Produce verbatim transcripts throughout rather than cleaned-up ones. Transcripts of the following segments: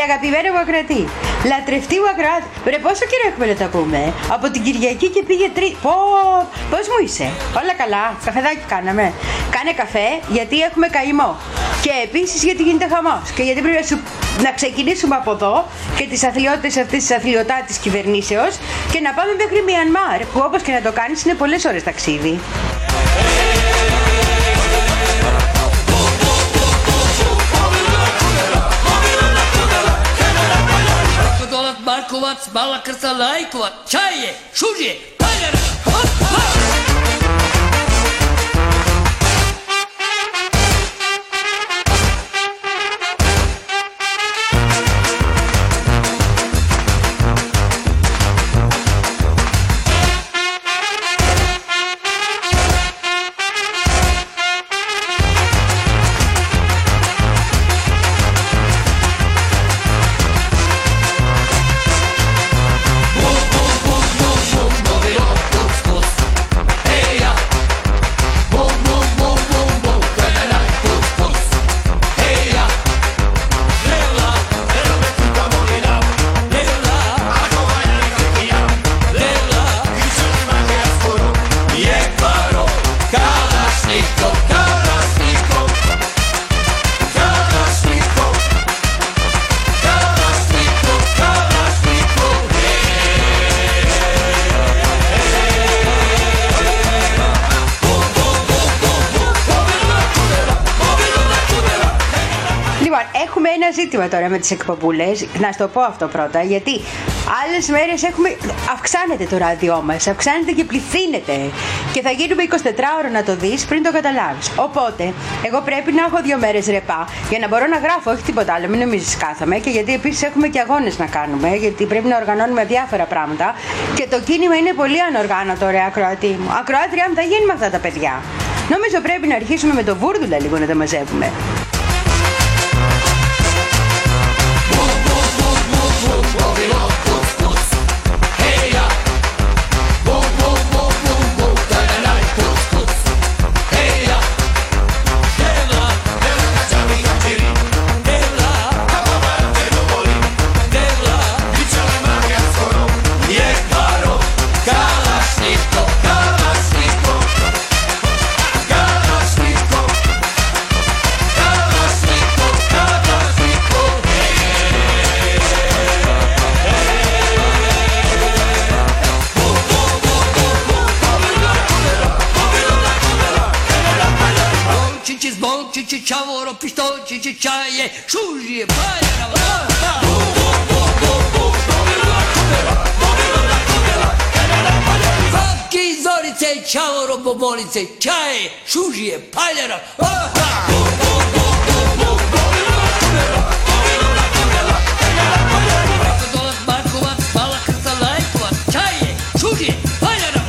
Αγαπημένο μου ακροατή, λατρευτή μου ακροάτη. Ρε, πόσο καιρό έχουμε να τα πούμε. Από την Κυριακή και πήγε τρει. Πω, πώς μου είσαι. Όλα καλά. Καφεδάκι κάναμε. Κάνε καφέ γιατί έχουμε καημό. Και επίσης γιατί γίνεται χαμός. Και γιατί πρέπει να, σου... να ξεκινήσουμε από εδώ και τις αθλιότητες αυτής της αθλιωτά της κυβερνήσεως και να πάμε μέχρι Μιανμάρ, που όπως και να το κάνεις είναι πολλές ώρες ταξίδι. Markovac, Bala Krsta Lajkovac, Čaje, Šužje, Paljara, hop, hop! Ζήτημα τώρα με τις εκπομπούλες, να σου το πω αυτό πρώτα, γιατί άλλες μέρες έχουμε, αυξάνεται το ράδιό μας, αυξάνεται και πληθύνεται και θα γίνουμε εικοσιτετράωρο να το δεις πριν το καταλάβεις. Οπότε, εγώ πρέπει να έχω δύο μέρες ρεπά για να μπορώ να γράφω, όχι τίποτα άλλο, μην νομίζεις κάθομαι, και γιατί επίσης έχουμε και αγώνες να κάνουμε, γιατί πρέπει να οργανώνουμε διάφορα πράγματα και το κίνημα είναι πολύ ανοργάνωτο, ρε ακροατή μου. Ακροάτρια μου θα γίνουμε αυτά τα παιδιά. Νομίζω πρέπει να αρχίσουμε με το βούρδουλα λίγο να τα μαζεύουμε. Čavoro, pištolčići, čaje, šužije, paljara, Vapki, zorice, čavoro, bobolice, čaje, šužije, paljara, Markovac, Bala Krsta Lajkovac, čaje, šužije, paljara,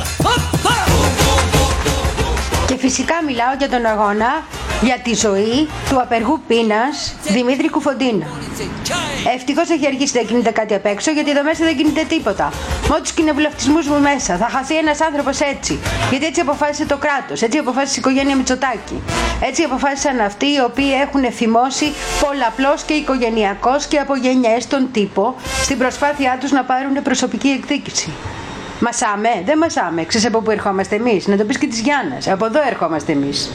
Και φυσικά μιλάω για τον αγώνα για τη ζωή του απεργού πείνας Δημήτρη Κουφοντίνα. Ευτυχώς έχει αρχίσει να κινείται κάτι απ' έξω, γιατί εδώ μέσα δεν κινείται τίποτα. Με τους κοινοβουλευτισμούς μου μέσα θα χαθεί ένας άνθρωπος έτσι. Γιατί έτσι αποφάσισε το κράτος, έτσι αποφάσισε η οικογένεια Μητσοτάκη. Έτσι αποφάσισαν αυτοί οι οποίοι έχουν εφημώσει πολλαπλώς και οικογενειακώς και από γενιές τον τύπο στην προσπάθειά τους να πάρουν προσωπική εκδίκηση. Μασάμε, δεν μασάμε. Ξέρεις από πού ερχόμαστε εμείς? Να το πεις και της Γιάννας. Από εδώ ερχόμαστε εμείς.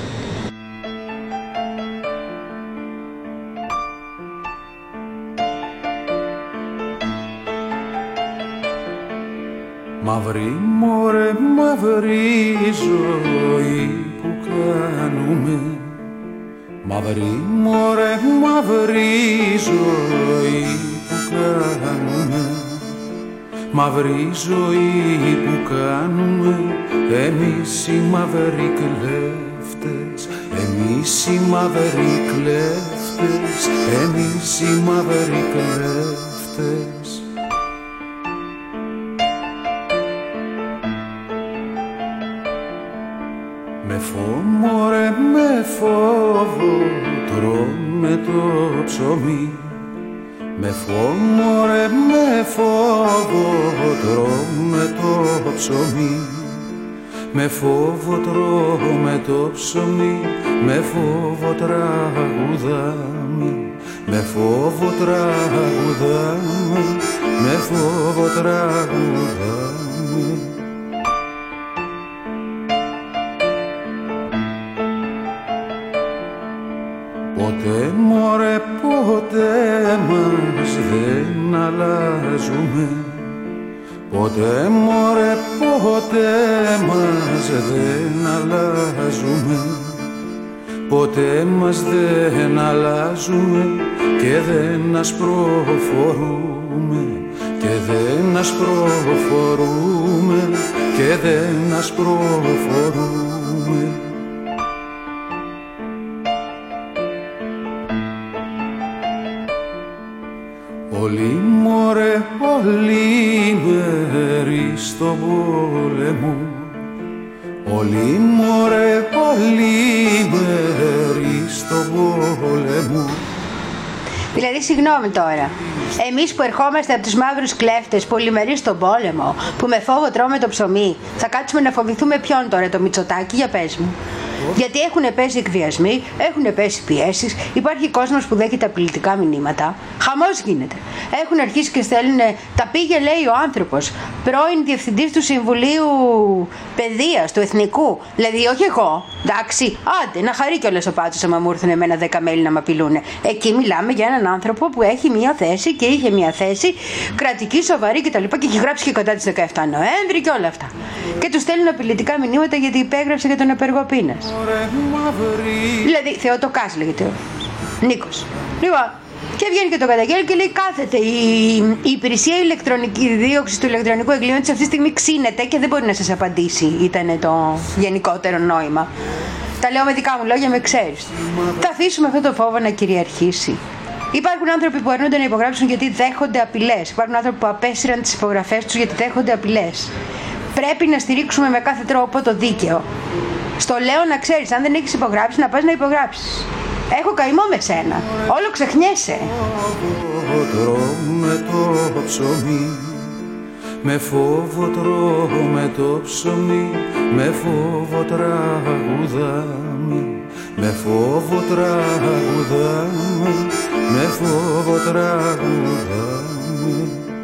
Μαύρη μωρέ, μαύρη ζωή που κάνουμε. Μαύρη μωρέ, μαύρη ζωή που κάνουμε. Μαύρη ζωή που κάνουμε εμείς οι μαύροι κλέφτες. Εμείς οι μαύροι κλέφτες. Εμείς οι μαύροι κλέφτες. Με φόβο ρε, με φόβο τρώμε το ψωμί. Με φόβο ρε, με φόβο τρώμε το ψωμί. Με φόβο τρώμε το ψωμί, με φόβο τραγουδάμε. με φόβο τραγουδάμε, με φόβο τραγουδάμε. Ποτέ μωρέ ποτέ μας δεν αλλάζουμε, ποτέ μωρέ ποτέ μας δεν αλλάζουμε, ποτέ μας δεν αλλάζουμε και δεν ασπροφορούμε, και δεν ασπροφορούμε, και δεν ασπροφορούμε. Όλοι μωρέ, όλοι μέρη στον πόλεμο, όλοι μωρέ, όλοι μέρη στον πόλεμο. Δηλαδή, συγγνώμη τώρα, εμείς που ερχόμαστε από τους μαύρους κλέφτες, πολυμερείς στον πόλεμο, που με φόβο τρώμε το ψωμί, θα κάτσουμε να φοβηθούμε ποιον τώρα, το Μητσοτάκη, για πες μου? Γιατί έχουν πέσει εκβιασμοί, έχουν πέσει πιέσεις, υπάρχει κόσμος που δέχεται απειλητικά μηνύματα. Χαμός γίνεται. Έχουν αρχίσει και στέλνουν, τα πήγε λέει ο άνθρωπος, πρώην διευθυντής του Συμβουλίου Παιδείας, του Εθνικού. Δηλαδή, όχι εγώ, εντάξει, άντε, να χαρεί κιόλας ο Πάτσος άμα μου έρθουν εμένα δέκα μέλη να με απειλούν. Εκεί μιλάμε για έναν άνθρωπο που έχει μια θέση και είχε μια θέση κρατική, σοβαρή κτλ. Και έχει γράψει και κατά τις δεκαεφτά Νοέμβρη και όλα αυτά. Και του στέλνουν απειλητικά μηνύματα γιατί υπέγραψε για τον απεργό πείνας. Δηλαδή, Θεοτοκάς λέγεται ο Νίκος. Λοιπόν, και βγαίνει και το καταγγέλει και λέει κάθεται η, η υπηρεσία ηλεκτρονική δίωξη του ηλεκτρονικού εγκλήματος αυτή τη στιγμή ξύνεται και δεν μπορεί να σας απαντήσει. Ήταν το γενικότερο νόημα. Τα λέω με δικά μου λόγια, με ξέρεις. Θα αφήσουμε αυτό το φόβο να κυριαρχήσει. Υπάρχουν άνθρωποι που αρνούνται να υπογράψουν γιατί δέχονται απειλές. Υπάρχουν άνθρωποι που απέσυραν τις υπογραφές τους γιατί δέχονται απειλές. Πρέπει να στηρίξουμε με κάθε τρόπο το δίκαιο. Στο λέω να ξέρεις, αν δεν έχεις υπογράψει, να πας να υπογράψεις. Έχω καημό με σένα. Όλο ξεχνιέσαι. Τρώμε το ψωμί, με φόβο τρώμε το ψωμί, με φόβο τραγουδάμε, με φόβο τραγουδάμε, με φόβο τραγουδάμε.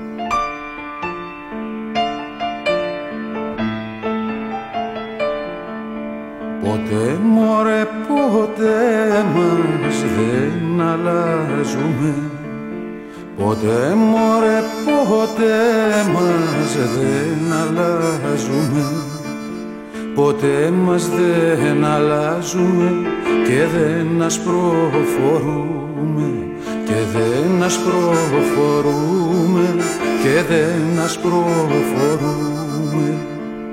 Ποτέ μωρέ ποτέ μας δεν αλλάζουμε, ποτέ μωρέ ποτέ μας δεν αλλάζουμε, ποτέ μας δεν αλλάζουμε και δεν ασπροφορούμε, και δεν ασπροφορούμε, και δεν ασπροφορούμε.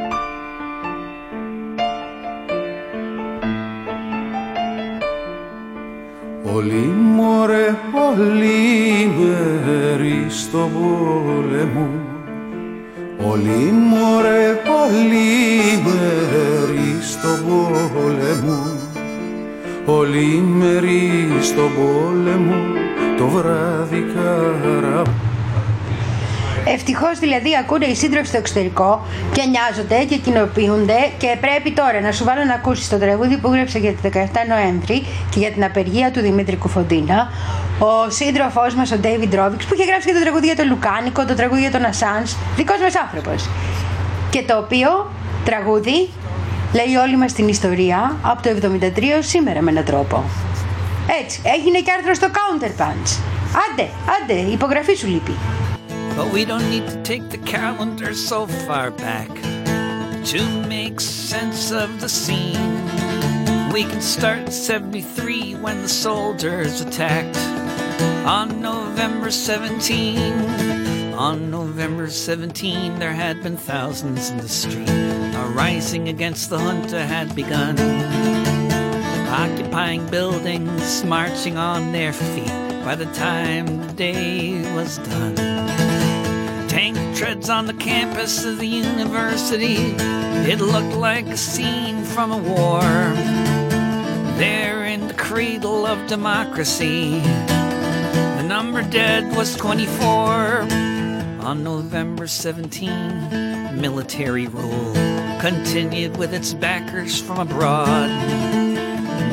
Όλοι μωρέ, όλοι μέρη στον πόλεμο, όλοι μωρέ, όλοι μέρη στον πόλεμο, όλοι μέρη στον πόλεμο, το βράδυ καρά. Ευτυχώς δηλαδή ακούνε οι σύντροφοι στο εξωτερικό και νοιάζονται και κοινοποιούνται και πρέπει τώρα να σου βάλω να ακούσεις το τραγούδι που γράψε για τη δεκαεφτά Νοέμβρη και για την απεργία του Δημήτρη Κουφοντίνα, ο σύντροφός μας ο Ντέιβιντ Ρόβιξ, που είχε γράψει και το τραγούδι για τον Λουκάνικο, το τραγούδι για τον Ασάνς, δικός μας άνθρωπος, και το οποίο τραγούδι λέει όλη μας την ιστορία από το εβδομήντα τρία ως σήμερα με έναν τρόπο. Έτσι, έγινε και άρθρο στο Counterpunch. Άντε, άντε, υπογραφή σου λείπει. But we don't need to take the calendar so far back to make sense of the scene. We can start in seventy-three when the soldiers attacked on November seventeenth. On November seventeenth there had been thousands in the street. A rising against the junta had begun, occupying buildings, marching on their feet. By the time the day was done, tank treads on the campus of the university. It looked like a scene from a war. There in the cradle of democracy, the number dead was twenty-four. On November seventeenth, military rule continued with its backers from abroad.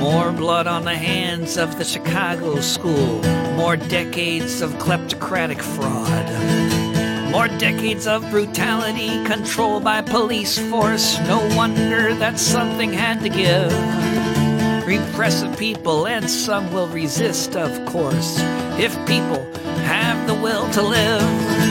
More blood on the hands of the Chicago school. More decades of kleptocratic fraud. More decades of brutality, control by police force. No wonder that something had to give. Repressive people, and some will resist, of course, if people have the will to live.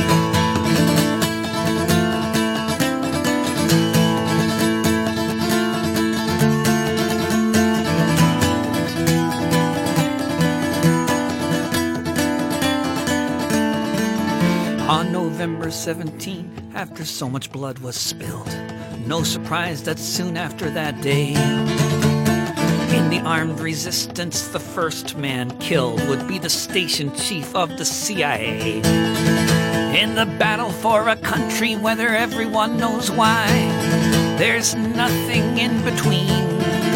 On November seventeenth, after so much blood was spilled, no surprise that soon after that day, in the armed resistance, the first man killed would be the station chief of the C I A. In the battle for a country, whether everyone knows why, there's nothing in between.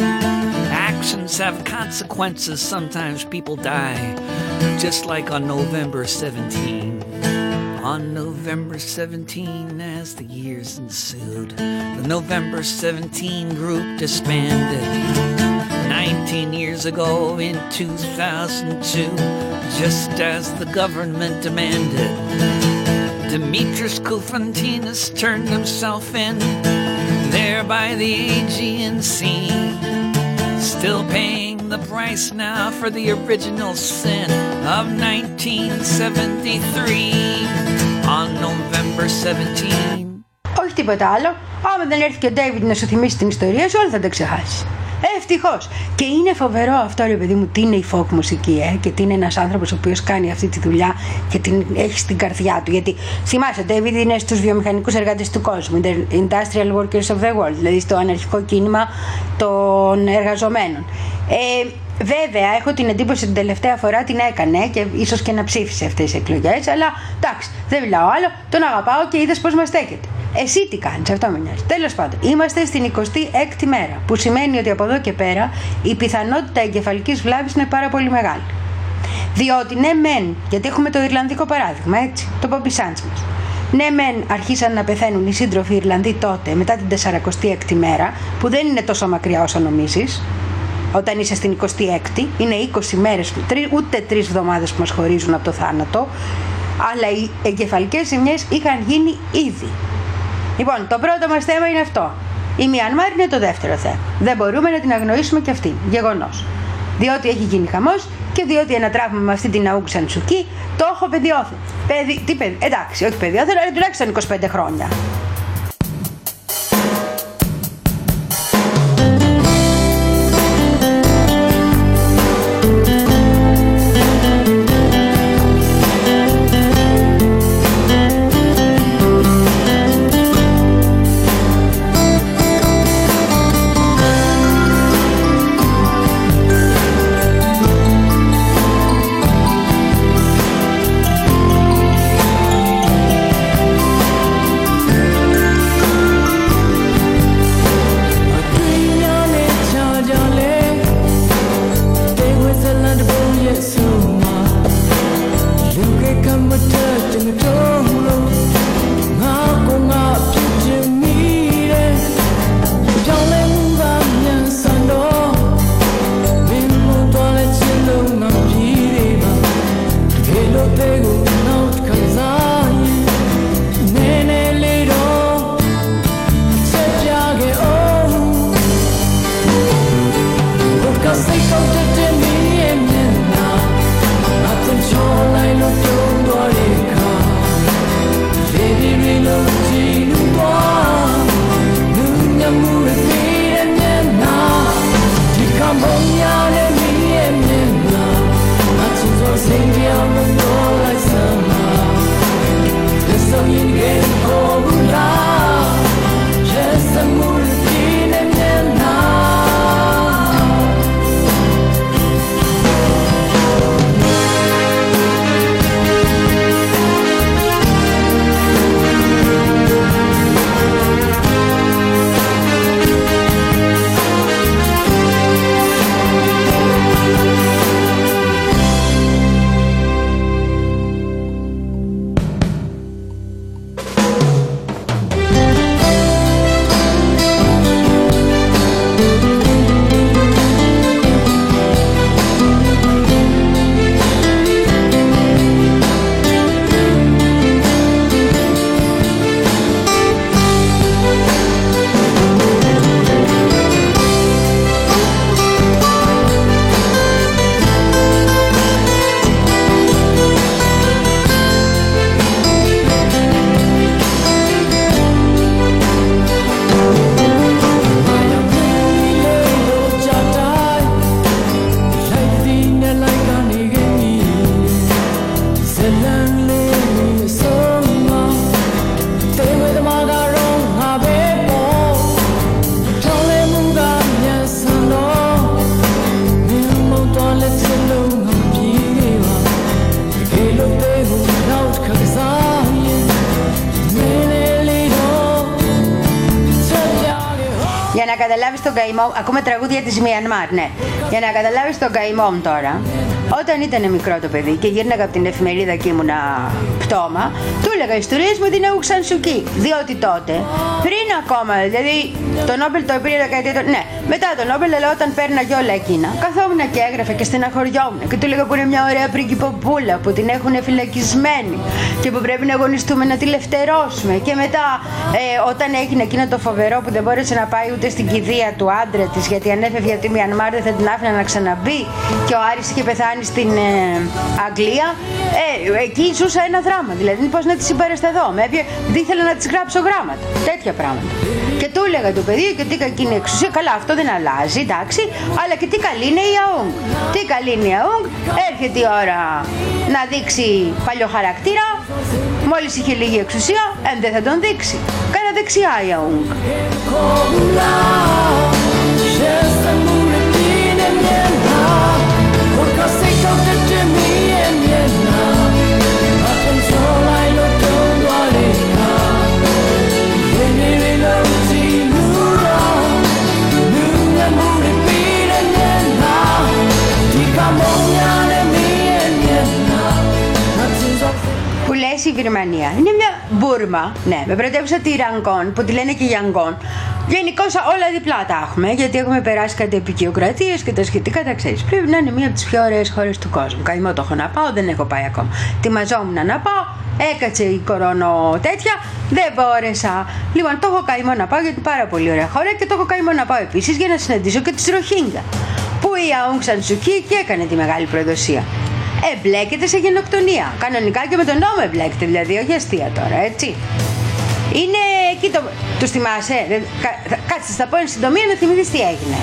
Actions have consequences, sometimes people die, just like on November seventeenth. On November seventeenth, as the years ensued, the November seventeenth group disbanded. Nineteen years ago in two thousand two, just as the government demanded, Dimitris Koufantinas turned himself in, there by the Aegean Sea, still paying the price now for the original sin of nineteen seventy-three. On November seventeenth. Όχι τίποτα άλλο. Άμα δεν έρθει και ο Ντέιβιντ να σου θυμίσει την ιστορία σου, όλα θα τα ξεχάσει. Ευτυχώς. Και είναι φοβερό αυτό, ρε παιδί μου, τι είναι η folk μουσική, ε, και τι είναι ένας άνθρωπος ο οποίος κάνει αυτή τη δουλειά και την έχει στην καρδιά του. Γιατί θυμάσαι, ο Ντέιβιντ είναι στους βιομηχανικούς εργάτες του κόσμου, Industrial Workers of the World, δηλαδή στο αναρχικό κίνημα των εργαζομένων. Ε, Βέβαια, έχω την εντύπωση ότι την τελευταία φορά την έκανε και ίσως και να ψήφισε αυτές τις εκλογές, αλλά εντάξει, δεν μιλάω άλλο, τον αγαπάω και είδες πώς μας στέκεται. Εσύ τι κάνεις, αυτό με νοιάζει. Τέλος πάντων, είμαστε στην εικοστή έκτη μέρα, που σημαίνει ότι από εδώ και πέρα η πιθανότητα εγκεφαλικής βλάβης είναι πάρα πολύ μεγάλη. Διότι ναι, μεν, γιατί έχουμε το Ιρλανδικό παράδειγμα, έτσι, το Bobby Sands μας. Ναι, μεν άρχισαν να πεθαίνουν οι σύντροφοι Ιρλανδοί τότε, μετά την σαρανταεκτή έκτη μέρα, που δεν είναι τόσο μακριά όσο νομίζεις. Όταν είσαι στην εικοστή έκτη, είναι είκοσι μέρες, ούτε τρεις εβδομάδες που μας χωρίζουν από το θάνατο, αλλά οι εγκεφαλικές ζημιές είχαν γίνει ήδη. Λοιπόν, το πρώτο μας θέμα είναι αυτό. Η Μιανμάρ είναι το δεύτερο θέμα. Δεν μπορούμε να την αγνοήσουμε και αυτή. Γεγονός. Διότι έχει γίνει χαμός και διότι ένα τραύμα με αυτή την Αούγκ Σαν Σου Κι το έχω παιδιώθει. Παιδι... Τι παιδι... Εντάξει, όχι παιδιώθει, αλλά τουλάχιστον είκοσι πέντε χρόνια. καταλάβεις τον καημό. Ακούμε τραγούδια της Μιανμάρ, ναι. Για να καταλάβεις τον καημό μου τώρα. Όταν ήταν μικρό το παιδί και γύρναγα από την εφημερίδα και ήμουνα πτώμα, του έλεγα ιστορίες με την Αούγκ Σαν Σου Κι. Διότι τότε, πριν ακόμα, δηλαδή το Νόμπελ το πήρε δεκαετία του. Ναι, μετά το Νόμπελ, αλλά όταν πέρναγε όλα εκείνα, καθόμουν και έγραφα και στεναχωριόμουν. Και του έλεγα που είναι μια ωραία πριγκιποπούλα που την έχουν φυλακισμένη και που πρέπει να αγωνιστούμε να τη λευτερώσουμε. Και μετά, ε, όταν έγινε εκείνο το φοβερό που δεν μπόρεσε να πάει ούτε στην κηδεία του άντρα της, γιατί αν έφευγε από τη Μιανμάρ δεν θα την άφηνα να ξαναμπεί, και ο Άρης είχε πεθάνει στην ε, Αγγλία, ε, εκεί ζούσα ένα δράμα. Δηλαδή, πώς να τη συμπαρασταθώ. Με έπια, ήθελα να τη γράψω γράμματα. Τέτοια πράγματα. Και του έλεγα το παιδί και τι κακή είναι η εξουσία. Καλά, αυτό δεν αλλάζει, εντάξει, αλλά και τι καλή είναι η Αούγκ. Τι καλή είναι η Αούγκ. Έρχεται η ώρα να δείξει παλιό χαρακτήρα. Μόλις είχε λίγη εξουσία, ε, δεν θα τον δείξει. Κάνα δεξιά η Αούγκ. Που λες η Βυρμανία είναι μια Μπούρμα, ναι, με πρωτεύουσα τη Ραγκόν, που τη λένε και Γιανγκόν. Γενικώς όλα διπλά τα έχουμε, γιατί έχουμε περάσει κάτι επικιοκρατίες και τα σχετικά τα ξέρεις. Πρέπει να είναι μία από τις πιο ωραίες χώρες του κόσμου. Καημό το έχω να πάω, δεν έχω πάει ακόμα. Τιμαζόμουν να πάω, έκατσε η κορώνο τέτοια, δεν μπόρεσα. Λοιπόν, το έχω καημό να πάω γιατί πάρα πολύ ωραία χώρα, και το έχω καημό να πάω επίσης για να συναντήσω και τις Ροχίνγκα, που η Αούγκ Σαν Σου Κι και έκανε τη μεγάλη προδοσία. Εμπλέκεται σε γενοκτονία. Κανονικά και με τον νόμο εμπλέκεται, δηλαδή, όχι αστεία τώρα, έτσι. Είναι εκεί το. Τους θυμάσαι, ε? Κάτσε, θα πω εν συντομία να θυμηθείς τι έγινε.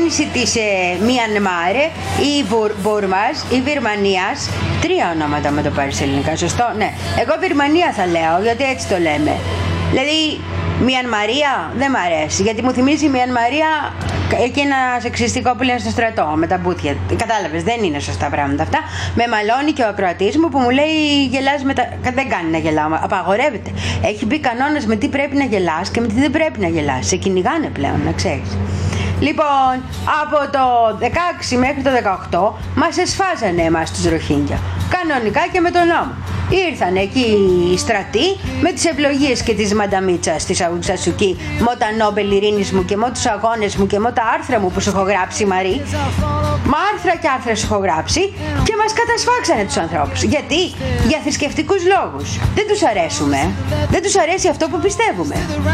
κυβέρνηση της ε, Μιανμάρ ή Μπούρμας ή Βυρμανίας. Τρία ονόματα με το πάρεις ελληνικά, σωστό? Ναι. Εγώ Βυρμανία θα λέω, γιατί έτσι το λέμε. Δηλαδή, Μιανμαρία δεν μ' αρέσει, γιατί μου θυμίζει η Μιανμαρία εκείνα σεξιστικό που λένε στο στρατό με τα μπούθια. Κατάλαβες, δεν είναι σωστά πράγματα αυτά. Με μαλώνει και ο ακροατής μου που μου λέει γελάς με τα... Δεν κάνει να γελάω, απαγορεύεται. Έχει μπει κανόνας με τι πρέπει να γελάς και με τι δεν πρέπει να γελάς. Σε κυνηγάνε πλέον, να ξέρεις. Λοιπόν, από το δεκαέξι μέχρι το δεκαοκτώ μας εσφάζανε εμάς τους Ροχίνγκια. Κανονικά και με τον νόμο. Ήρθαν εκεί οι στρατοί με τις ευλογίες και της Μανταμίτσας της Αουγκ Σασουκί, με τα Νόμπελ ειρήνης μου και με τους αγώνες μου και με τα άρθρα μου που σου έχω γράψει, Μαρή. Μα άρθρα και άρθρα σου έχω γράψει και μας κατασφάξανε τους ανθρώπους. Γιατί? Για θρησκευτικούς λόγους. Δεν τους αρέσουμε. Δεν τους αρέσει αυτό που πιστεύουμε.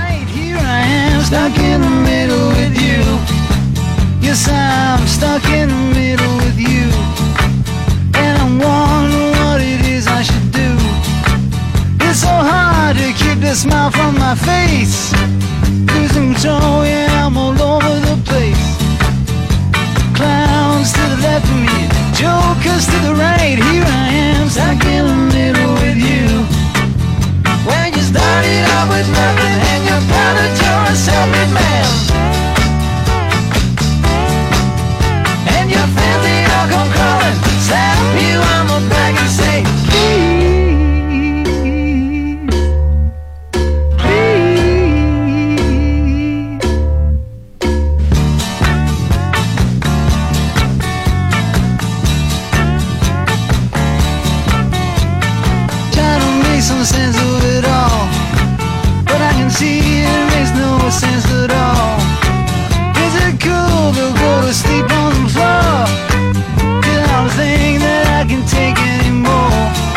Yes, I'm stuck in the middle with you, and I'm wondering what it is I should do. It's so hard to keep the smile from my face. Losing control, yeah, I'm all over the place. Clowns to the left of me, jokers to the right. Here I am, stuck in the middle with you. When you started out with nothing and you're proud that you're a self-made man. Your friends, they all come crawling, slap you on the back and say, please, please. Try to make some sense of it all, but I can see it makes no sense at all. Is it cool to go to sleep on the floor? Cause I don't think that I can take anymore.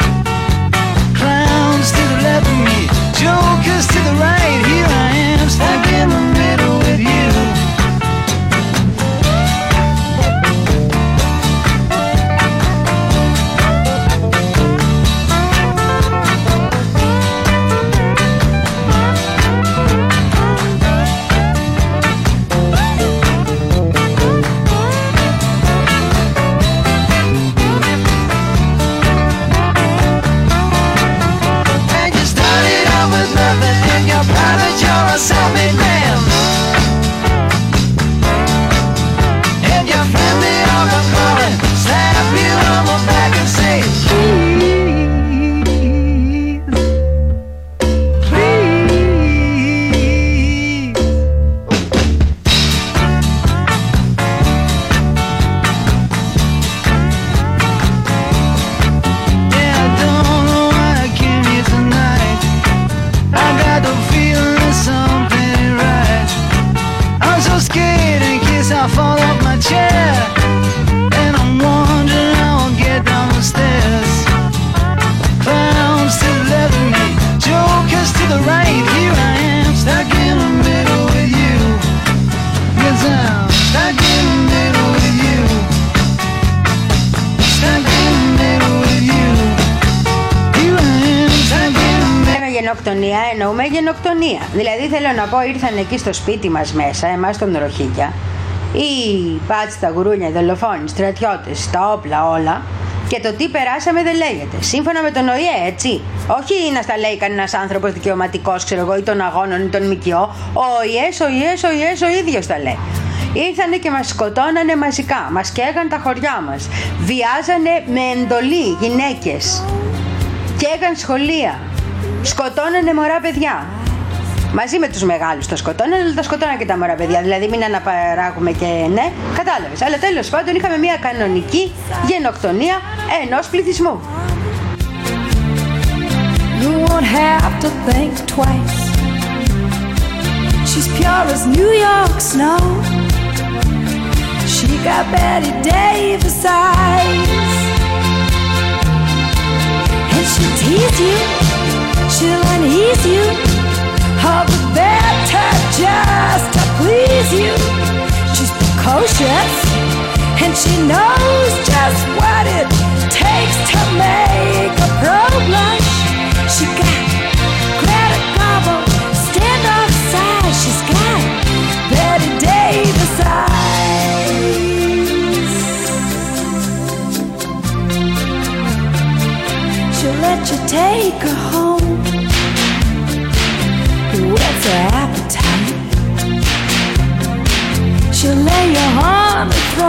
Clowns to the left of me, jokers to the right. Here I am, stuck in the middle with you. A self-made man, and your friend they all come calling, slap you on the back and say, please, please. Yeah, I don't know why I came here tonight. I got the feeling something ain't right. I'm so scared in case I fall off my chair, and I'm wondering how I'll get down the stairs. Clowns to the left of me, jokers to the right. Here I am, stuck in the middle with you. Yes, I'm stuck in the middle with you. Stuck in the middle with you. Here I am, stuck in the middle. Γενοκτονία εννοούμε γενοκτονία. Δηλαδή θέλω να πω, ήρθαν εκεί στο σπίτι μας μέσα, εμάς τον Ροχίγια, οι μπάτσι, τα γουρούνια, οι δολοφόνοι, στρατιώτες, τα όπλα όλα, και το τι περάσαμε δεν λέγεται. Σύμφωνα με τον ΟΗΕ, έτσι. Όχι να στα λέει κανένας άνθρωπος δικαιωματικός, ξέρω εγώ, ή των αγώνων ή των ΜΚΟ. Ο ΟΗΕ, ο ΟΗΕ, ο ΟΗΕ ο ίδιος τα λέει. Ήρθανε και μας σκοτώνανε μαζικά, μας καίγαν τα χωριά μας, βιάζανε με εντολή γυναίκες, καίγαν σχολεία, σκοτώνανε μωρά παιδιά. Μαζί με τους μεγάλους τα σκοτώνανε, αλλά τα σκοτώνανε και τα μωρά παιδιά. Δηλαδή μην αναπαράγουμε και ναι, κατάλαβες. Αλλά τέλος πάντων είχαμε μια κανονική γενοκτονία ενός πληθυσμού. You won't have to think twice. She's pure as New York snow. She got Betty Davis eyes, and she'll tease you, she'll unease you, all the better just to please you. She's precocious, and she knows just what it takes to make a pro blush. She got Greta Garbo, stand off side. She's got Betty Davis eyes.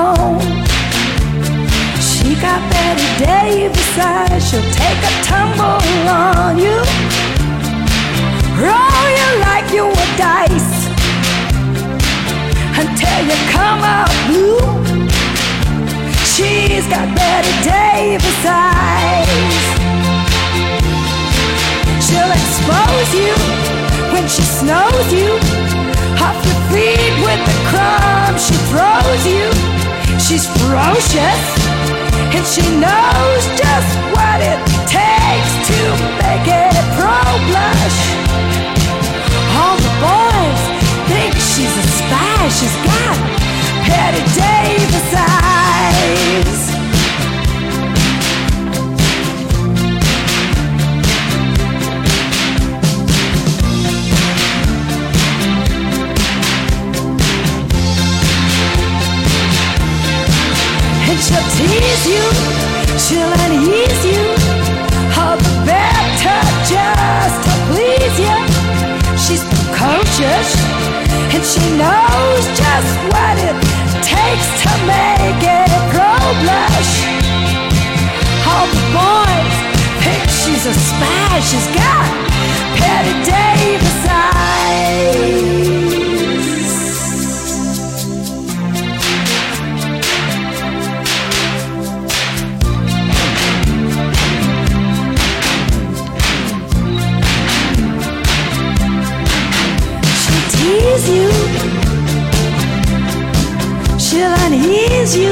home. She got Betty Davis eyes. She'll take a tumble on you, roll you like you were dice until you come out blue. She's got Betty Davis eyes. She'll expose you when she snows you off your feet with the crumbs she throws you. She's ferocious and she knows just what it takes to make it pro-blush. All the boys think she's a spy. She's got Betty Davis eyes. And she'll tease you, she'll unease you, all the better just to please you. She's precocious and she knows just what it takes to make it pro-blush. All the boys think she's a spy. She's got Betty Davis eyes. Tease you, she'll unease you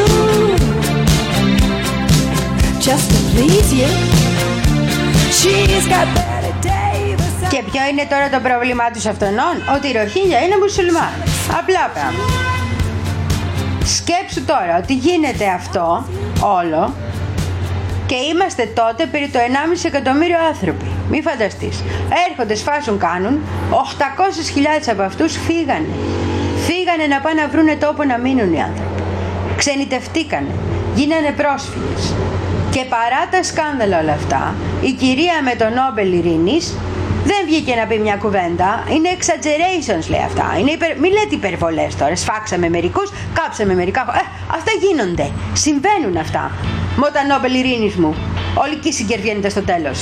just to please you. She's got Betty Davis. Και ποιο είναι τώρα το πρόβλημά τους αυτών? Ότι η Ροχίνια είναι μουσουλμάνοι. Απλά πράγματα. Σκέψου τώρα ότι γίνεται αυτό όλο και είμαστε τότε περί το ενάμιση εκατομμύριο άνθρωποι. Μη φανταστείς. Έρχονται, σφάσουν, κάνουν. οκτακόσιες χιλιάδες από αυτούς φύγανε. Φύγανε να πάνε να βρούνε τόπο να μείνουν οι άνθρωποι. Ξενιτευτήκανε. Γίνανε πρόσφυγες. Και παρά τα σκάνδαλα όλα αυτά, η κυρία με το Νόμπελ Ειρήνης δεν βγήκε να πει μια κουβέντα. Είναι exaggerations, λέει αυτά. Είναι υπερ... Μην λέτε υπερβολές τώρα. Σφάξαμε μερικούς, κάψαμε μερικά. Ε, αυτά γίνονται. Συμβαίνουν αυτά. Με τα Νόμπελ Ειρήνης μου. Όλοι οι Κίσιγκερ βγαίνετε στο τέλος.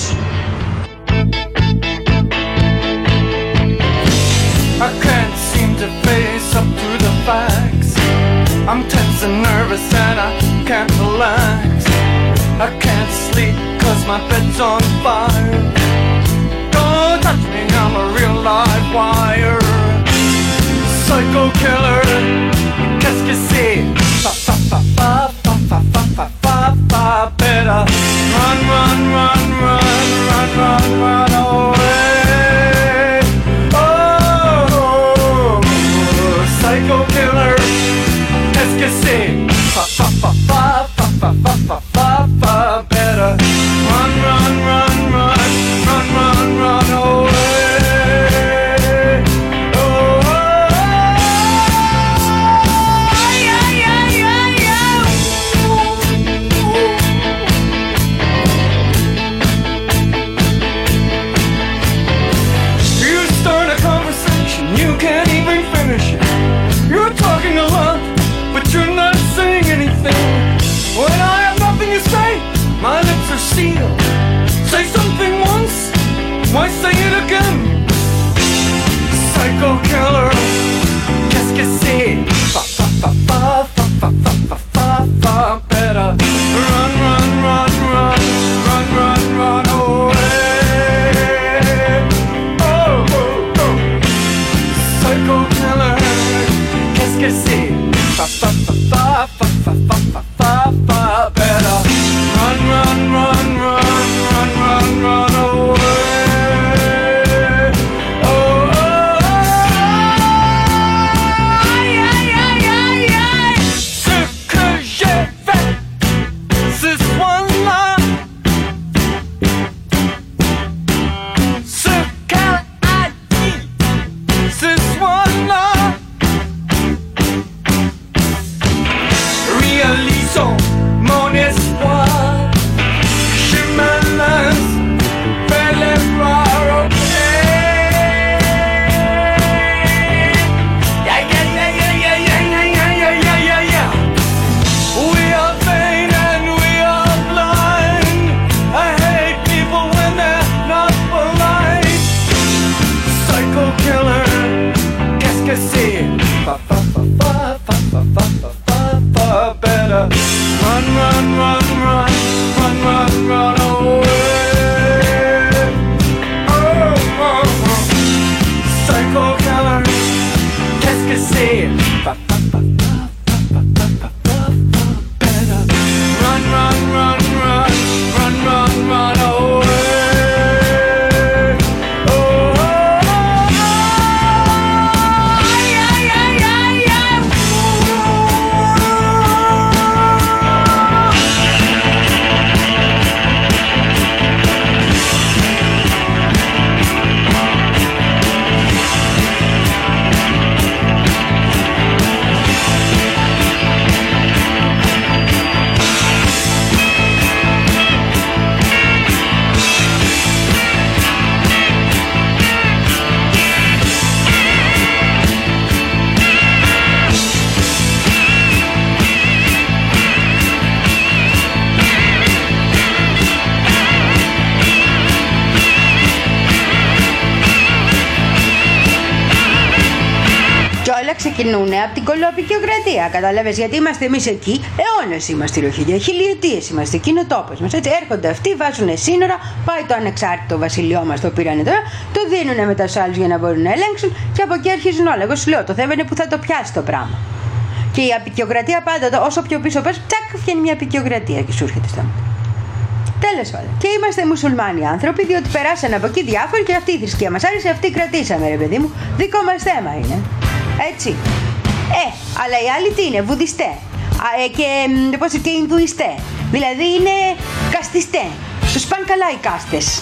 I can't seem to face up to the facts. I'm tense and nervous and I can't relax. I can't sleep cause my bed's on fire. Don't touch me, I'm a real live wire. Psycho killer, qu'est-ce que c'est? Fa fa fa fa fa fa fa fa fa fa. Better run, run, run, run, run, run, run away. Psycho killer, qu'est-ce que c'est? Fa fa fa fa fa fa fa fa fa fa. Better run, run, run, run, run, run, run away. Oh, oh, oh, yeah, yeah, yeah, yeah. You start a conversation, you can't even finish it. You're talking a lot, but you're not saying anything. When I have nothing to say, my lips are sealed. Say something once, why say it again? Psycho killer, qu'est-ce que c'est? Fa fa fa fa fa fa fa fa fa fa. Better run, run, run, run, run, run, run away. Oh, oh, oh. Psycho killer. Qu'est-ce que c'est? Fa fa fa fa fa fa fa fa fa fa. Better run, run, run, run, run, run, run away. Oh, oh, oh. Aïe, aïe, aïe, aïe, aïe. Ce que j'ai fait ce soir-là, ce qu'elle a dit ce soir-là, really Run, run, run, run, run, run, run away. Oh, oh, oh. Psycho killer, qu'est-ce que c'est? Pa, pa, pa, pa, pa, pa, pa, pa, pa, better. Run, run, run, run, run, run, run away. Ξεκινούν από την κολοαπικιοκρατία. Κατάλαβες, γιατί είμαστε εμείς εκεί, αιώνες είμαστε ροχηλιά, χιλιετίες είμαστε, εκεί είναι ο τόπος μας. Έτσι έρχονται αυτοί, βάζουν σύνορα, πάει το ανεξάρτητο βασιλειό μας, το πήρανε τώρα, το δίνουν μετά στους άλλους για να μπορούν να ελέγξουν και από εκεί αρχίζουν όλα. Εγώ σου λέω, το θέμα είναι που θα το πιάσει το πράγμα. Και η απικιοκρατία πάντα, όσο πιο πίσω πας, τσακ, βγαίνει μια απικιοκρατία και σου έρχεται στα μάτια. Τέλος πάντων. Και είμαστε μουσουλμάνοι άνθρωποι, διότι περάσανε από εκεί διάφοροι και αυτή η θρησκεία μας άρεσε, αυτή κρατήσαμε, ρε παιδί μου. Δικό μας θέμα είναι. Έτσι. Ε, αλλά οι άλλοι τι είναι, βουδιστέ. Ε, και, πώς, και Ινδουιστέ. Δηλαδή είναι καστιστέ. Τους πάνε καλά οι κάστες.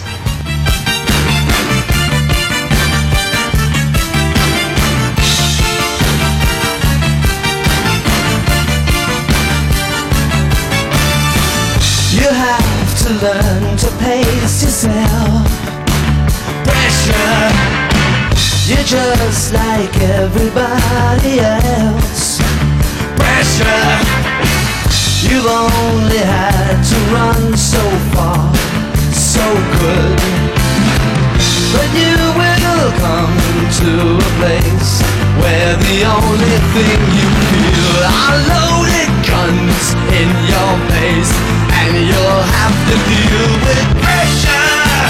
You have to learn to pace yourself. Pressure. You're just like everybody else. Pressure. You've only had to run so far, so good. But you will come to a place where the only thing you feel are loaded guns in your face, and you'll have to deal with pressure.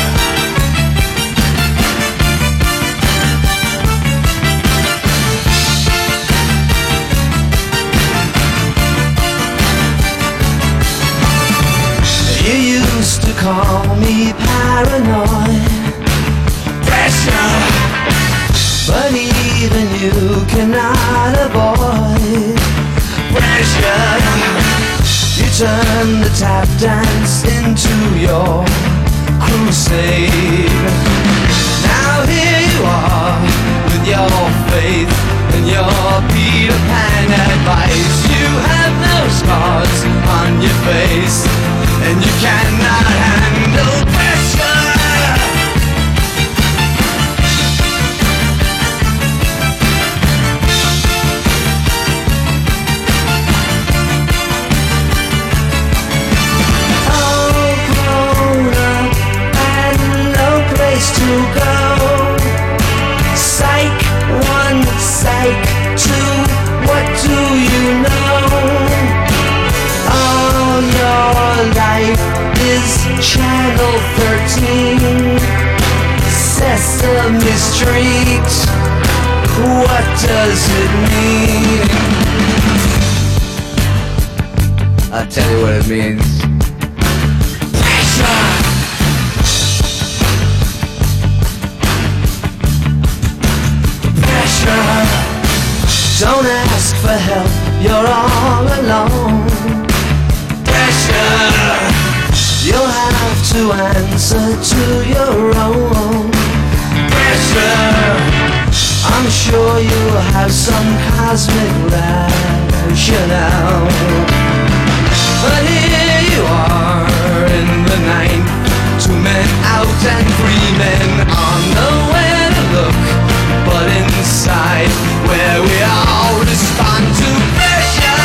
You used to call me paranoid. Pressure. But even you cannot avoid pressure. You turn the tap dance into your crusade. Now here you are with your faith and your Peter Pan advice. You have no scars on your face, and you cannot handle pressure. All grown up and no place to go. Psych one, psych two, what do you know? All your life is Channel thirteen, Sesame Street, what does it mean? I'll tell you what it means. Pressure! Pressure! Don't ask for help, you're all alone. Pressure! You'll have to answer to your own pressure. I'm sure you'll have some cosmic rationale. But here you are in the night, two men out and three men on. Nowhere to look but inside, where we all respond to pressure.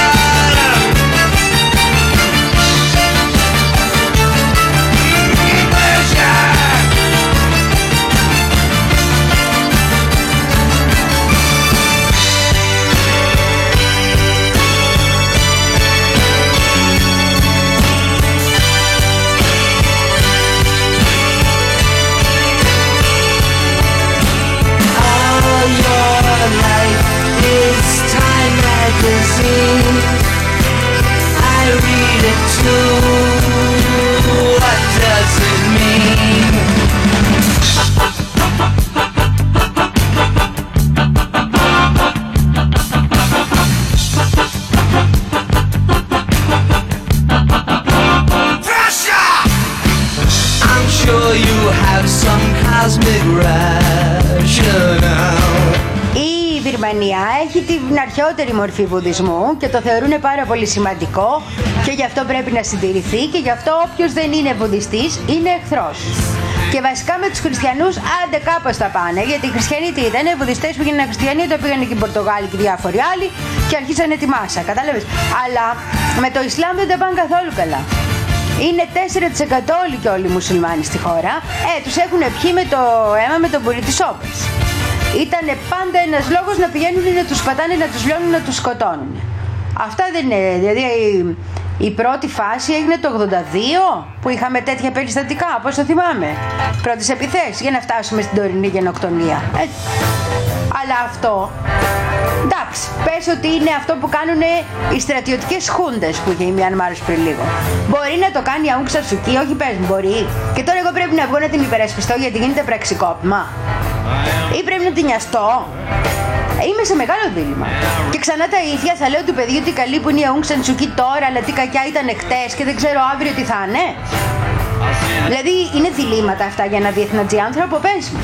Γερμανία έχει την αρχαιότερη μορφή βουδισμού και το θεωρούν πάρα πολύ σημαντικό και γι' αυτό πρέπει να συντηρηθεί και γι' αυτό όποιος δεν είναι βουδιστής είναι εχθρός. Και βασικά με τους χριστιανούς άντε κάπως τα πάνε, γιατί οι χριστιανοί τι ήταν, οι βουδιστές που έγιναν χριστιανοί, το πήγαν και οι Πορτογάλοι και διάφοροι άλλοι και αρχίσανε τη μάσα, κατάλαβες. Αλλά με το Ισλάμ δεν τα πάνε καθόλου καλά. Είναι τέσσερα τοις εκατό όλοι και όλοι οι μουσουλμάνοι στη χώρα. Ε, τους έχουν πιει με το αίμα με τον πουρί της όπερς. Ήτανε πάντα ένας λόγος να πηγαίνουν να τους πατάνε, να τους λιώνουν, να τους σκοτώνουν. Αυτά δεν είναι, δηλαδή η πρώτη φάση έγινε το ογδόντα δύο που είχαμε τέτοια περιστατικά, όπως το θυμάμαι. Πρώτες επιθέσεις για να φτάσουμε στην τωρινή γενοκτονία. Ε, αλλά αυτό, εντάξει, πες ότι είναι αυτό που κάνουν οι στρατιωτικές χούντες που είχε η Μιανμάρ πριν λίγο. Μπορεί να το κάνει η Αούγκ Σαν Σου Κι, όχι πες μου, μπορεί. Και τώρα εγώ πρέπει να βγω να την υπερασπιστώ γιατί γίνεται πραξικόπημα. Ή πρέπει να την νοιαστώ. Είμαι σε μεγάλο δίλημμα. Και ξανά τα ίδια θα λέω του παιδιού τι καλή που είναι η Αούγκ Σαν Σου Κι τώρα, αλλά τι κακιά ήταν χτες και δεν ξέρω αύριο τι θα είναι. Δηλαδή είναι διλήμματα αυτά για ένα διεθνατζή άνθρωπο, πες μου.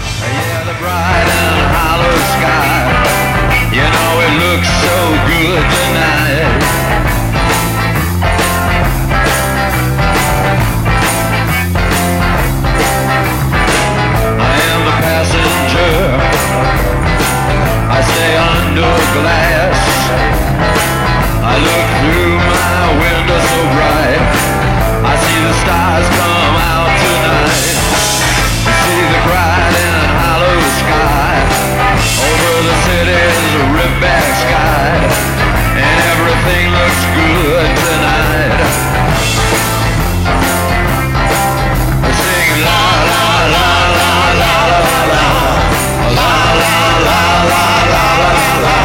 I stay under glass. I look through my window so bright. I see the stars come out tonight. I see the bright and hollow sky over the city's ripped-back sky, and everything looks good tonight. We're singing la la la la la la la la la la la la la la.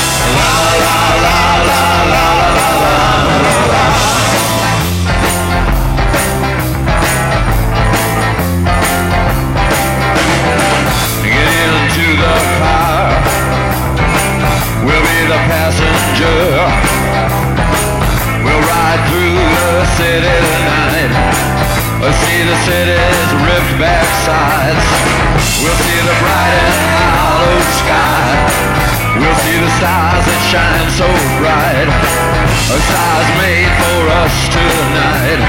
Passenger, we'll ride through the city tonight. We'll see the city's ripped back sides. We'll see the bright and hollow sky. We'll see the stars that shine so bright. The stars made for us tonight.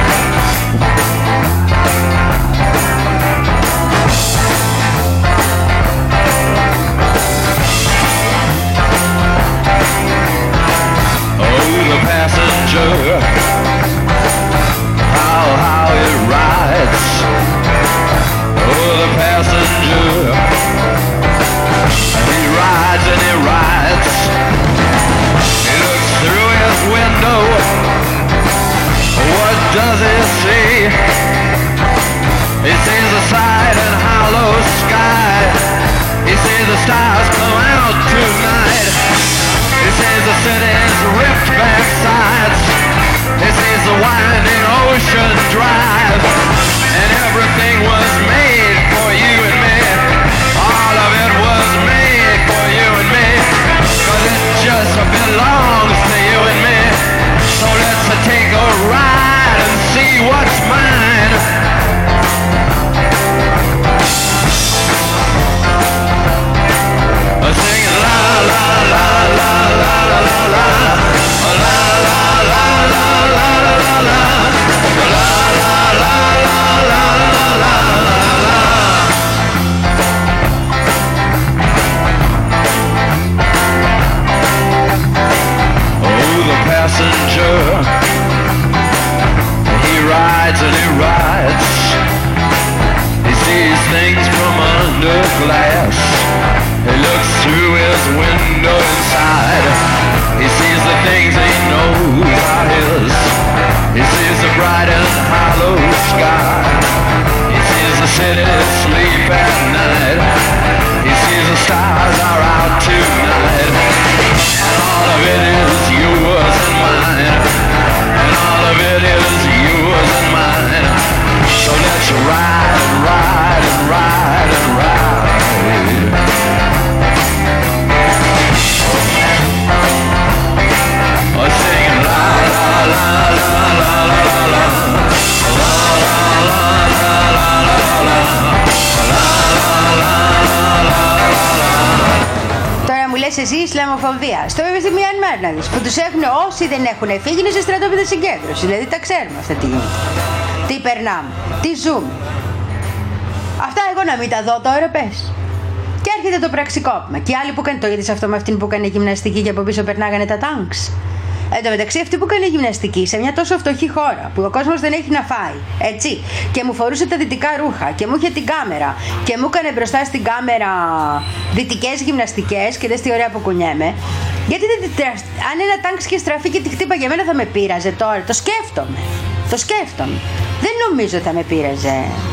The passenger, how, how it rides. Oh, the passenger, he rides and he rides. He looks through his window. What does he see? He sees the side and hollow sky. He sees the stars come out tonight. He sees the city's ripped back sides. He sees the winding ocean drive. And everything was made for you and me. All of it was made for you and me. Cause it just belongs to you and me. So let's take a ride and see what's mine. Singing la la la la la la la la la la la la la Oh, the passenger, he rides and he rides. He sees things from under glass. He looks through his window inside. He sees the things he knows are his. He sees the bright and hollow sky. He sees the city sleep at night. He sees the stars are out tonight. And all of it is yours and mine. And all of it is yours and mine. So let's ride and ride and ride and ride. Singing la la la la la la la la la la la la. Τώρα μου λες εσύ Ισλαμοφοβία. Στο βέβαια στη Μιανμάρ να δεις, που τους έχουν όσοι δεν έχουν φύγει είναι σε στρατόπεδα συγκέντρωση. Δηλαδή τα ξέρουμε αυτά τι γίνεται. Τι περνάμε, τι ζούμε. Αυτά εγώ να μην τα δω τώρα πες. Και έρχεται το πραξικόπημα. Και οι άλλοι που έκανε το είδες αυτό με αυτήν που έκανε γυμναστική και από πίσω περνάγανε τα τάγκς. Εν τω μεταξύ, αυτή που έκανε γυμναστική σε μια τόσο φτωχή χώρα που ο κόσμος δεν έχει να φάει, έτσι, και μου φορούσε τα δυτικά ρούχα και μου είχε την κάμερα και μου έκανε μπροστά στην κάμερα δυτικές γυμναστικές και δες τι ωραία που κουνιέμαι. Γιατί δεν, αν ένα τάγκς και στραφεί και τη χτύπα για μένα θα με πείραζε τώρα. Το σκέφτομαι. Το σκέφτομαι. Δεν νομίζω θα με πείραζε.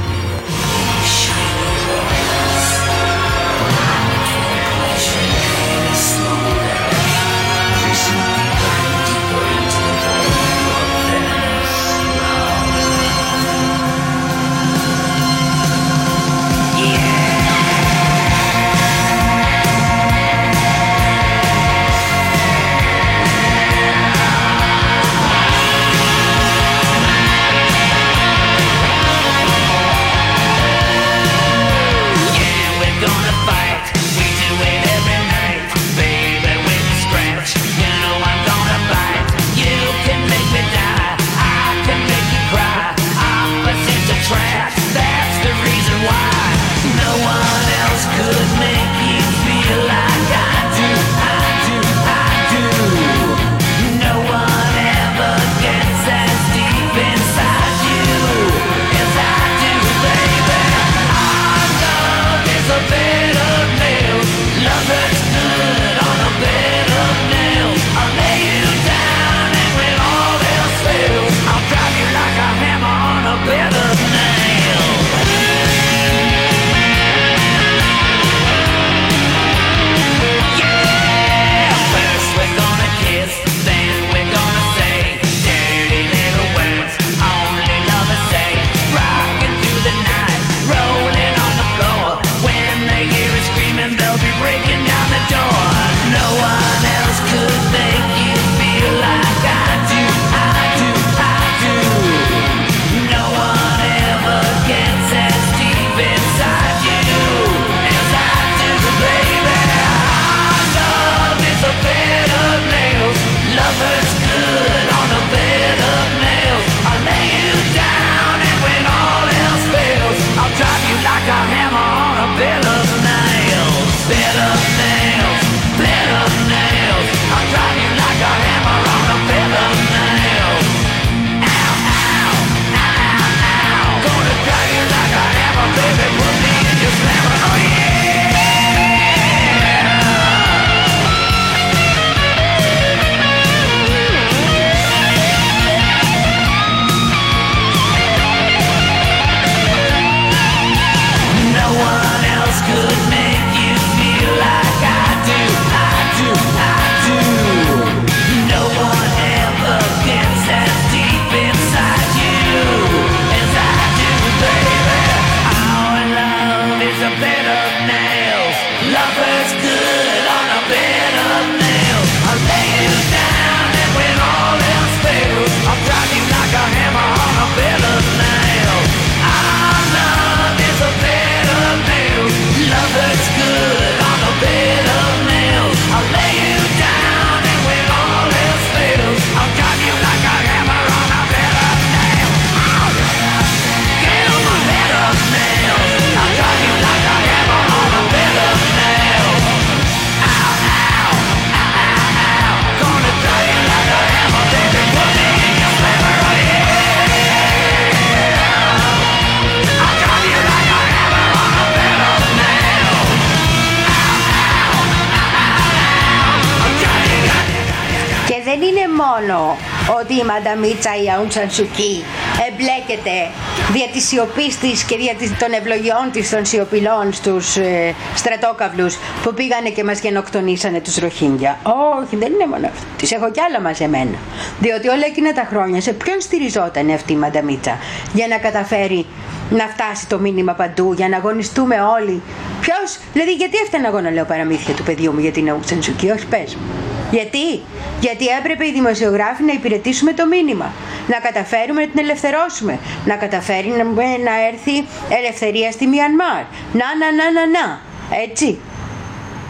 μόνο ότι η Μανταμίτσα η Αούν Σαν Σου Κι εμπλέκεται δια της σιωπής της και δια των ευλογιών της των σιωπηλών στους ε, στρατόκαυλους που πήγανε και μας γενοκτονήσανε τους Ροχίνγκια. Όχι, δεν είναι μόνο αυτό. Τις έχω κι άλλα μαζεμένα. Διότι όλα εκείνα τα χρόνια σε ποιον στηριζόταν αυτή η Μανταμίτσα για να καταφέρει να φτάσει το μήνυμα παντού, για να αγωνιστούμε όλοι. Ποιος, δηλαδή γιατί έφτανα εγώ να λέω παραμύθια του παιδιού μου για την Αούν Σαν Σου Κι, όχι πες. Γιατί, γιατί έπρεπε οι δημοσιογράφοι να υπηρετήσουμε το μήνυμα, να καταφέρουμε να την ελευθερώσουμε, να καταφέρει να, να έρθει ελευθερία στη Μιανμάρ, να, να, να, να, να, έτσι.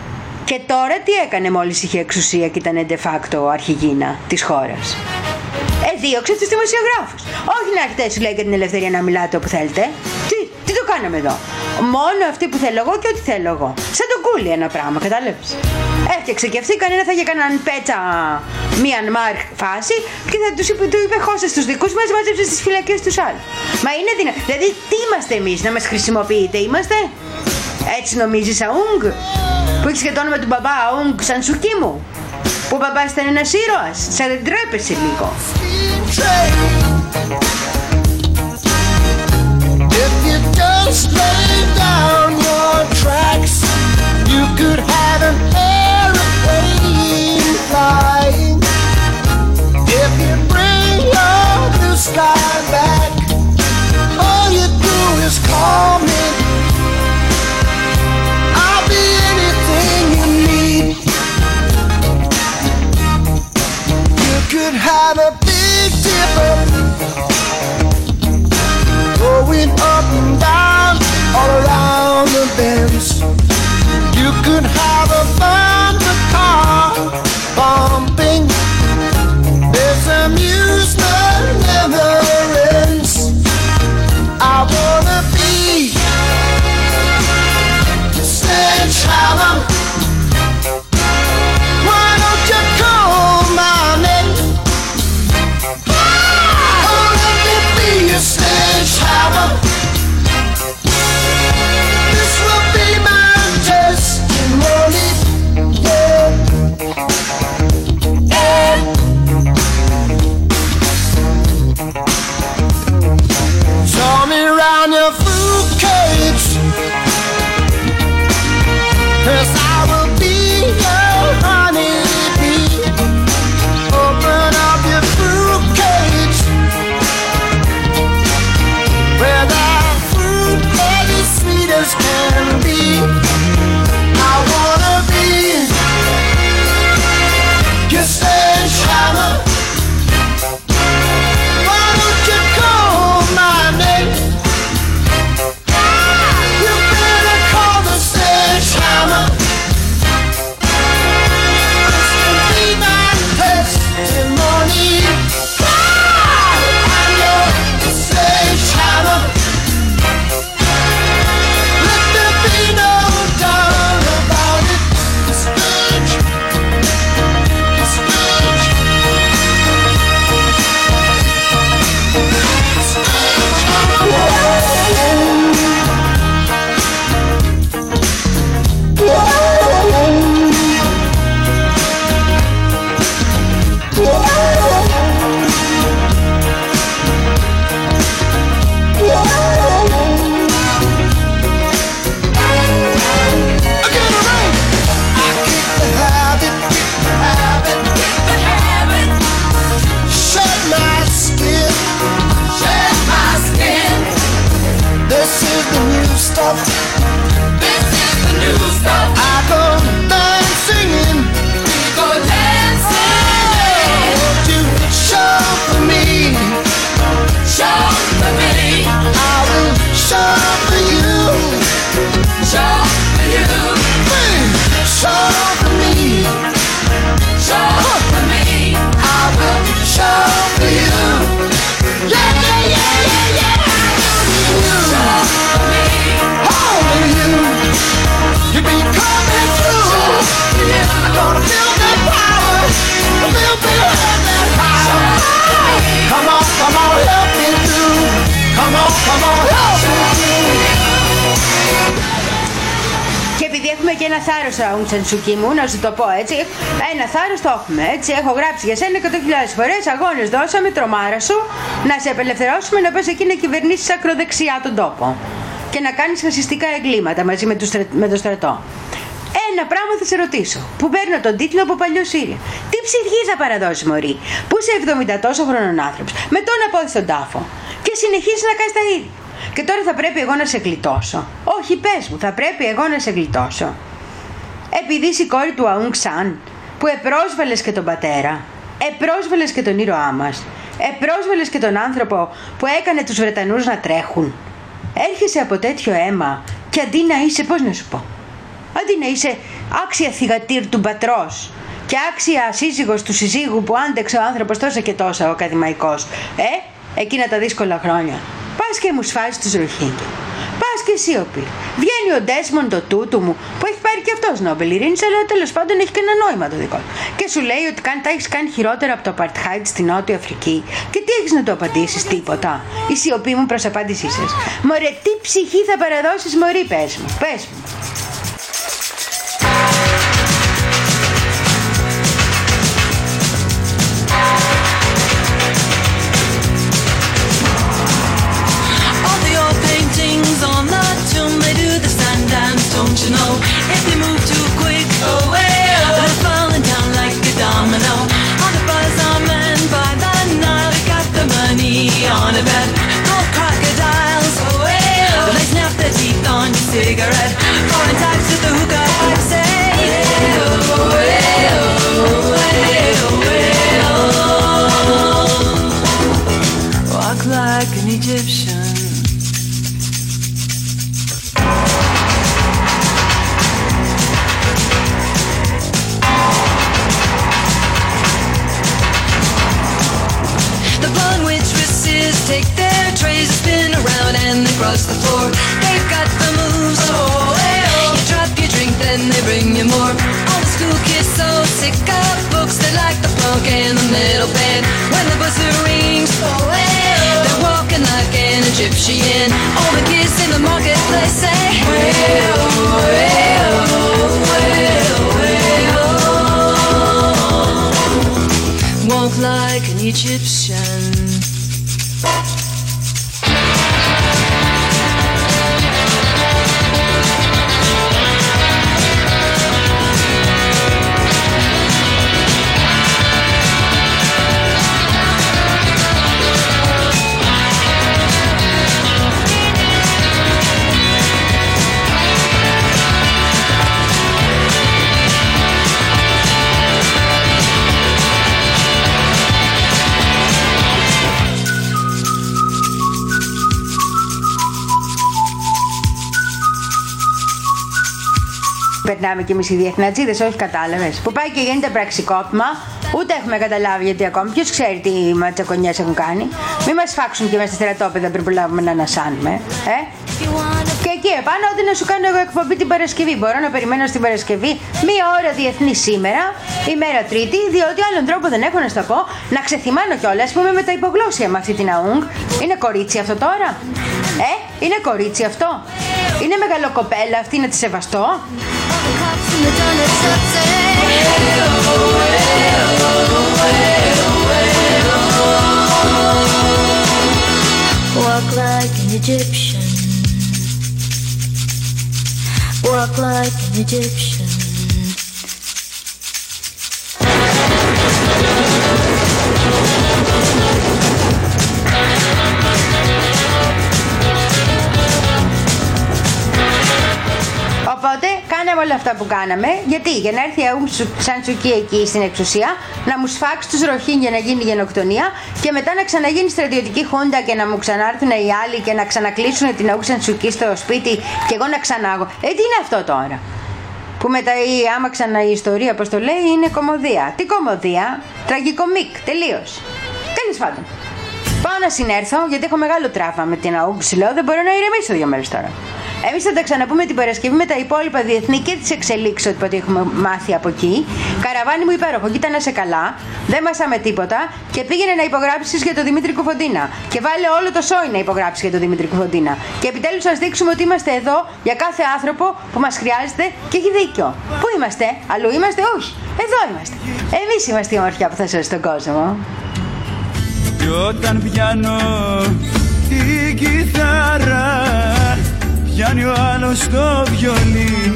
Και τώρα τι έκανε μόλις είχε εξουσία και ήταν de facto αρχηγίνα της χώρας? Εδίωξε τους δημοσιογράφους. Όχι να έχετε, σου λέει, για την ελευθερία να μιλάτε όπου θέλετε. Τι, τι το κάναμε εδώ? Μόνο αυτοί που θέλω εγώ και ό,τι θέλω εγώ. Σαν το κούλι ένα πράγμα, κατάλαβες? Έφτιαξε και αυτή, κανένα θα είχε κανέναν πέτσα Μιανμάρ φάση και θα τους είπε, του είπε χώσε στους δικούς μας, μάζεψε στις φυλακές τους άλλους. Μα είναι δυνατό? Δηλαδή τι είμαστε εμείς, να μας χρησιμοποιείτε είμαστε? Έτσι νομίζεις, Αούγκ, που έχεις και το όνομα του μπαμπά Αούγκ Σαν Σου Κι μου, που ο μπαμπάς ήταν ένας ήρωας? Σαν δεν τρέπεσαι λίγο? If you just lay down your tracks, you could have an airplane flying. If you bring your blue sky back, all you do is call me. I'll be anything you need. You could have a big dipper going up and down all around the bends. You could have a thunder car bumping. This amusement never ends. I wanna be your sledgehammer. Why don't you call my name? Oh, let me be your sledgehammer. This will be my testimony. Yeah. Yeah. Show me round your fruitcake, 'cause I will be your honeybee. Open up your fruitcake, where the fruit is as sweet as can be. I wanna be your sledgehammer. Why don't you call my name? You better call the sledgehammer. This will be my testimony. I'm your sledgehammer. Let there be no doubt about it. The sledge, the sledge, the stuff. This is the new stuff. I go dancing in. We go dancing. Won't you show for me? Show for me. I will show for you. Show for you. Please show for me. Show for me. I will show for you. Yeah, yeah, yeah, yeah, yeah. Show for me. You be coming through. I'm gonna feel that power. A little bit of that power. Come on, come on, help me through. Come on, come on, help me through. Και επειδή έχουμε και ένα θάρρος, Αούγκ Σαν Σου Κι μου, να σου το πω έτσι, ένα θάρρος το έχουμε, έτσι, έχω γράψει για σένα εκατό χιλιάδες φορές, αγώνες δώσαμε, τρομάρα σου, να σε απελευθερώσουμε, να πας εκεί να κυβερνήσεις ακροδεξιά τον τόπο και να κάνεις φασιστικά εγκλήματα μαζί με, τους, με το στρατό. Ένα πράγμα θα σε ρωτήσω, που παίρνω τον τίτλο από παλιό Σύρια. Τι ψυχή θα παραδώσει, μωρή, που είσαι εβδομήντα τόσο χρονών άνθρωπος, με τον απόδει στον τάφο και συνεχίζεις να κάνεις τα ίδια. Και τώρα θα πρέπει εγώ να σε γλιτώσω? Όχι, πες μου, θα πρέπει εγώ να σε γλιτώσω επειδή είσαι η κόρη του Αούγκ Σαν, που επρόσβελες και τον πατέρα, επρόσβελες και τον ήρωά μας, επρόσβελες και τον άνθρωπο που έκανε τους Βρετανούς να τρέχουν. Έρχεσαι από τέτοιο αίμα και αντί να είσαι, πώς να σου πω, Αντί να είσαι άξια θυγατήρ του πατρός και άξια σύζυγος του συζύγου που άντεξε ο άνθρωπος τόσα και τόσα ο ακαδημαϊκός, ε, εκείνα τα δύσκολα χρόνια, πας και μου σφάζεις τους ροχίνγκια. Πας και σιωπή. Βγαίνει ο Ντέσμοντ το τούτου μου, που έχει πάρει και αυτός Νόμπελ Ειρήνης, αλλά τέλος πάντων έχει και ένα νόημα το δικό του. Και σου λέει ότι τα έχεις κάνει χειρότερα από το Apartheid στη Νότια Αφρική. Και τι έχεις να του απαντήσεις? Τίποτα. Η σιωπή μου προς απάντησή σας. Μωρέ, τι ψυχή θα παραδώσεις, μωρή, πες μου, πες μου. Don't you know, if they move too quick, oh well, they're falling down like a domino. On the bazaar man by the Nile, they got the money on a bet. Gold crocodiles, oh well, they snap their teeth on your cigarette. Foreign types with the hookah pipe say, oh well, oh well, well. Walk like an Egyptian. Take their trays, spin around and they cross the floor. They've got the moves, oh well. You drop your drink, then they bring you more. All the school kids so sick of books, they like the plunk and the middle band. When the buzzer rings, oh well, they're walking like an Egyptian. All the kids in the marketplace say, well, well, well, well. Walk like an Egyptian. Περνάμε κι εμείς οι διεθνατζίδες, όχι κατάλαβες. Που πάει και γίνεται πραξικόπημα, ούτε έχουμε καταλάβει γιατί ακόμη. Ποιος ξέρει τι ματσακονιές έχουν κάνει. Μην μας φάξουν και μέσα στα στρατόπεδα πριν προλάβουμε να ανασάνουμε. Ε? Και εκεί επάνω, ό,τι να σου κάνω εγώ εκπομπή την Παρασκευή. Μπορώ να περιμένω στην Παρασκευή μία ώρα διεθνή σήμερα, ημέρα Τρίτη, διότι άλλον τρόπο δεν έχω να στα πω. Να ξεθυμάνω κιόλας, πούμε, με τα υπογλώσσια με αυτή την αούγκ. Είναι κορίτσι αυτό τώρα? Ε, είναι κορίτσι αυτό? Είναι μεγαλοκοπέλα αυτή, να τη σεβαστώ? Walk like an Egyptian. Walk like an Egyptian. Οπότε κάναμε όλα αυτά που κάναμε. Γιατί? Για να έρθει η Αούγκ Σαν Σου Κι εκεί στην εξουσία, να μου σφάξει τους Ροχίνγκια, να γίνει γενοκτονία και μετά να ξαναγίνει στρατιωτική χούντα και να μου ξανάρθουν οι άλλοι και να ξανακλείσουν την Αούγκ Σαν Σου Κι στο σπίτι και εγώ να ξανάγω. Ε, τι είναι αυτό τώρα? Που μετά η άμα ξανά η ιστορία, όπως το λέει, είναι κομμωδία. Τι κομμωδία? Τραγικομικ, τελείως. Τέλος πάντων. Πάω να συνέρθω γιατί έχω μεγάλο τραύμα με την Αούγκ. Λέω δεν μπορώ να ηρεμήσω δύο μέρες τώρα. Εμείς θα τα ξαναπούμε την Παρασκευή με τα υπόλοιπα διεθνή και τις εξελίξεις ότι έχουμε μάθει από εκεί. Καραβάνι μου υπέροχο, κοίτα να σε καλά. Δεν μασάμε τίποτα και πήγαινε να υπογράψεις για τον Δημήτρη Κουφοντίνα. Και βάλε όλο το σόι να υπογράψεις για τον Δημήτρη Κουφοντίνα. Και επιτέλους σας δείξουμε ότι είμαστε εδώ για κάθε άνθρωπο που μας χρειάζεται και έχει δίκιο. Πού είμαστε? Αλλού είμαστε? Όχι. Εδώ είμαστε. Εμείς είμαστε η ομορφιά που θα σώσει τον κόσμο. Και όταν πιάνω την κιθάρα, πιάνει ο άλλος το βιολί.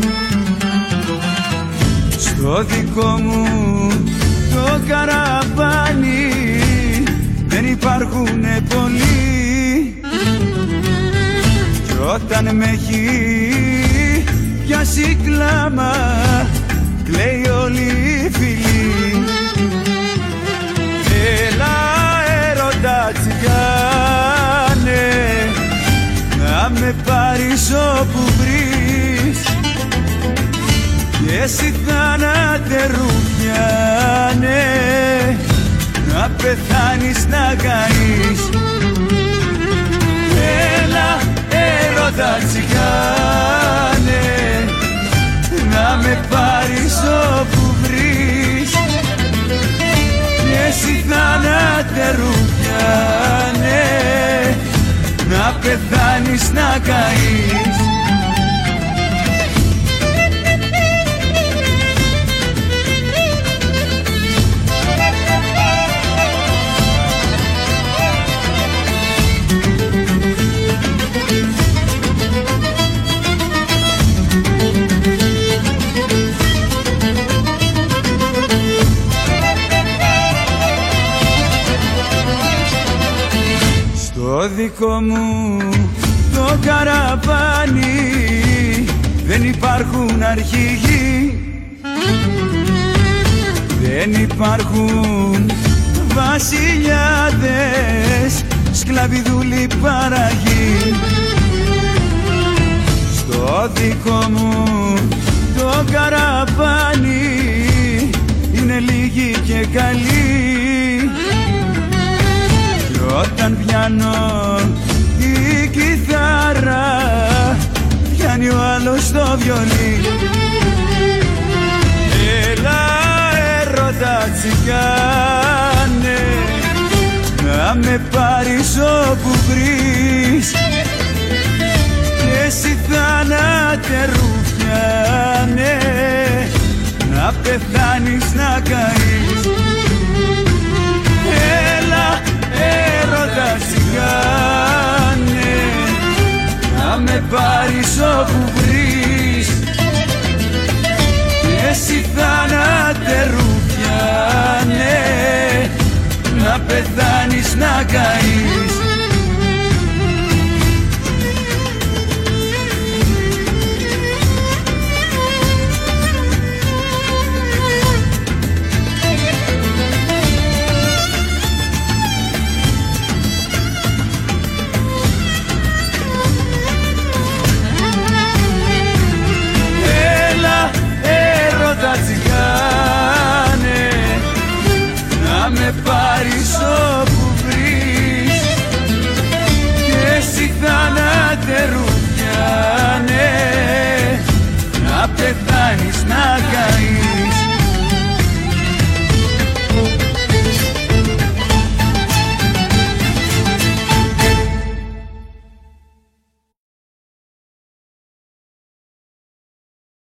Στο δικό μου το καραβάνι δεν υπάρχουνε πολλοί. Κι όταν με έχει πιάσει κλάμα, κλαίει όλη η φυλή. Έλα έρωτα τσιγάνε, να με πάρεις όπου βρεις. εσύ θάνατε ρουφιάνε, να πεθάνεις να καείς. Έλα έρωτα τσιγάνε, να με πάρεις όπου βρεις. Εσύ θάνατε ρουφιάνε, να πεθάνεις να καείς. Το δικό μου το καραβάνι δεν υπάρχουν αρχηγοί, δεν υπάρχουν βασιλιάδες, σκλαβιδούλοι παραγοί. Στο δικό μου το καραβάνι είναι λίγοι και καλοί. Όταν πιάνω την κιθάρα, πιάνει ο άλλος το βιολί. Έλα έρωτα τσιγάνε, να με πάρεις όπου βρεις. Εσύ θάνατε ρουφιάνε, να πεθάνεις να καείς. Έλα έρωτα τσιγάνε, να με πάρεις όπου βρεις. Εσύ θάνατε ρουφιάνε, να πεθάνεις να καείς. Τα τσιγάνε, να με πάρεις όπου βρεις. Και εσύ θάνατε ρουφιάνε, να πεθάνεις να